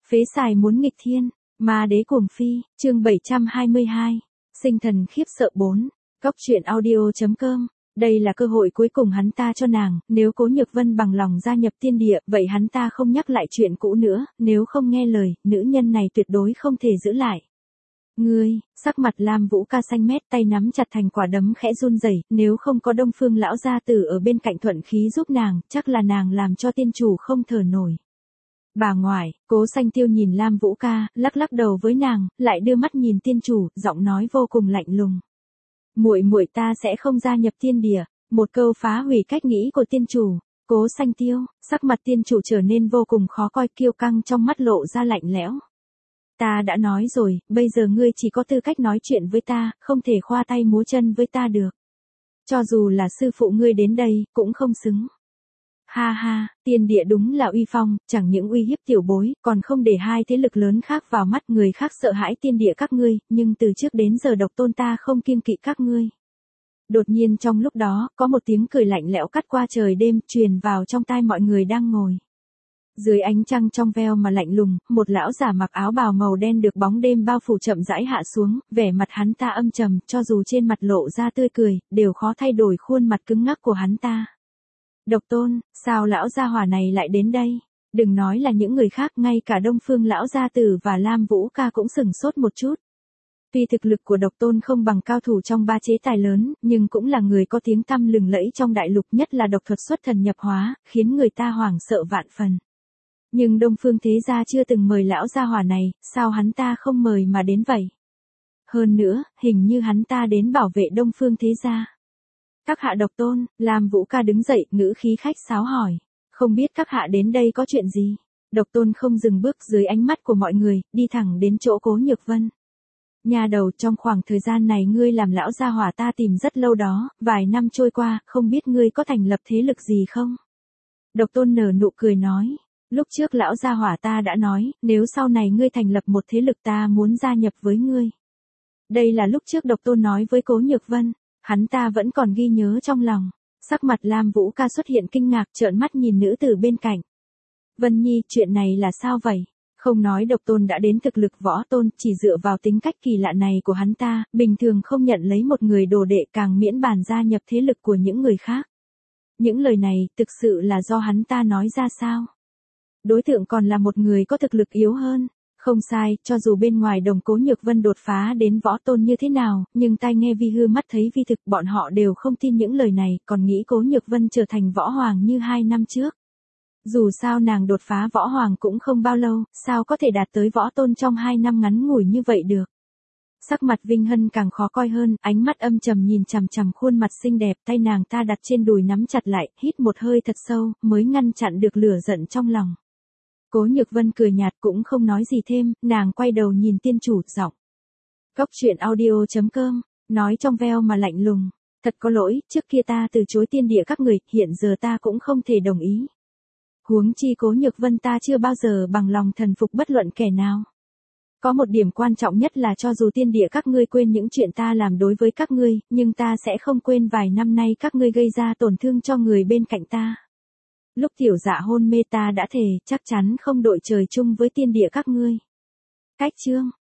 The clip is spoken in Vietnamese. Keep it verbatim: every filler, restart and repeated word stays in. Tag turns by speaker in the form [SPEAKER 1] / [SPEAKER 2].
[SPEAKER 1] Phế xài muốn nghịch thiên, ma đế cuồng phi, chương bảy trăm hai mươi hai, sinh thần khiếp sợ bốn, Cóc truyện audio.com. Đây là cơ hội cuối cùng hắn ta cho nàng, nếu Cố Nhược Vân bằng lòng gia nhập tiên địa, vậy hắn ta không nhắc lại chuyện cũ nữa, nếu không nghe lời, nữ nhân này tuyệt đối không thể giữ lại. Ngươi, sắc mặt Lam Vũ Ca xanh mét, tay nắm chặt thành quả đấm khẽ run rẩy, nếu không có Đông Phương lão gia tử ở bên cạnh thuận khí giúp nàng, chắc là nàng làm cho tiên chủ không thở nổi. Bà ngoại, Cố Xanh Tiêu nhìn Lam Vũ Ca, lắc lắc đầu với nàng, lại đưa mắt nhìn tiên chủ, giọng nói vô cùng lạnh lùng. Muội muội ta sẽ không gia nhập tiên địa, một câu phá hủy cách nghĩ của tiên chủ. Cố Xanh Tiêu, sắc mặt tiên chủ trở nên vô cùng khó coi, kiêu căng trong mắt lộ ra lạnh lẽo. Ta đã nói rồi, bây giờ ngươi chỉ có tư cách nói chuyện với ta, không thể khoa tay múa chân với ta được. Cho dù là sư phụ ngươi đến đây, cũng không xứng. Ha ha, tiên địa đúng là uy phong, chẳng những uy hiếp tiểu bối, còn không để hai thế lực lớn khác vào mắt, người khác sợ hãi tiên địa các ngươi, nhưng từ trước đến giờ độc tôn ta không kiêng kỵ các ngươi. Đột nhiên trong lúc đó, có một tiếng cười lạnh lẽo cắt qua trời đêm, truyền vào trong tai mọi người đang ngồi. Dưới ánh trăng trong veo mà lạnh lùng, một lão giả mặc áo bào màu đen được bóng đêm bao phủ chậm rãi hạ xuống, vẻ mặt hắn ta âm trầm, cho dù trên mặt lộ ra tươi cười, đều khó thay đổi khuôn mặt cứng ngắc của hắn ta. Độc tôn, sao lão gia hỏa này lại đến đây? Đừng nói là những người khác, ngay cả Đông Phương lão gia tử và Lam Vũ Ca cũng sửng sốt một chút. Tuy thực lực của độc tôn không bằng cao thủ trong ba chế tài lớn, nhưng cũng là người có tiếng tăm lừng lẫy trong đại lục, nhất là độc thuật xuất thần nhập hóa, khiến người ta hoảng sợ vạn phần. Nhưng Đông Phương thế gia chưa từng mời lão gia hỏa này, sao hắn ta không mời mà đến vậy? Hơn nữa, hình như hắn ta đến bảo vệ Đông Phương thế gia. Các hạ độc tôn, Lam Vũ Ca đứng dậy, ngữ khí khách sáo hỏi. Không biết các hạ đến đây có chuyện gì? Độc tôn không dừng bước dưới ánh mắt của mọi người, đi thẳng đến chỗ Cố Nhược Vân. Nhà đầu, trong khoảng thời gian này ngươi làm lão gia hỏa ta tìm rất lâu đó, vài năm trôi qua, không biết ngươi có thành lập thế lực gì không? Độc tôn nở nụ cười nói. Lúc trước lão gia hỏa ta đã nói, nếu sau này ngươi thành lập một thế lực ta muốn gia nhập với ngươi. Đây là lúc trước độc tôn nói với Cố Nhược Vân. Hắn ta vẫn còn ghi nhớ trong lòng. Sắc mặt Lam Vũ Ca xuất hiện kinh ngạc, trợn mắt nhìn nữ tử bên cạnh. Vân Nhi, chuyện này là sao vậy? Không nói độc tôn đã đến thực lực võ tôn, chỉ dựa vào tính cách kỳ lạ này của hắn ta, bình thường không nhận lấy một người đồ đệ, càng miễn bàn gia nhập thế lực của những người khác. Những lời này, thực sự là do hắn ta nói ra sao? Đối tượng còn là một người có thực lực yếu hơn. Không sai, cho dù bên ngoài đồng Cố Nhược Vân đột phá đến võ tôn như thế nào, nhưng tai nghe vi hư mắt thấy vi thực, bọn họ đều không tin những lời này, còn nghĩ Cố Nhược Vân trở thành võ hoàng như hai năm trước. Dù sao nàng đột phá võ hoàng cũng không bao lâu, sao có thể đạt tới võ tôn trong hai năm ngắn ngủi như vậy được. Sắc mặt Vinh Hân càng khó coi hơn, ánh mắt âm trầm nhìn chằm chằm khuôn mặt xinh đẹp, tay nàng ta đặt trên đùi nắm chặt lại, hít một hơi thật sâu, mới ngăn chặn được lửa giận trong lòng. Cố Nhược Vân cười nhạt cũng không nói gì thêm, nàng quay đầu nhìn tiên chủ, giọng. Cóc truyện audio.com, nói trong veo mà lạnh lùng. Thật có lỗi, trước kia ta từ chối tiên địa các người, hiện giờ ta cũng không thể đồng ý. Huống chi Cố Nhược Vân ta chưa bao giờ bằng lòng thần phục bất luận kẻ nào. Có một điểm quan trọng nhất là cho dù tiên địa các ngươi quên những chuyện ta làm đối với các ngươi, nhưng ta sẽ không quên vài năm nay các ngươi gây ra tổn thương cho người bên cạnh ta. Lúc tiểu dạ hôn mê ta đã thề, chắc chắn không đội trời chung với tiên địa các ngươi. Cách chương,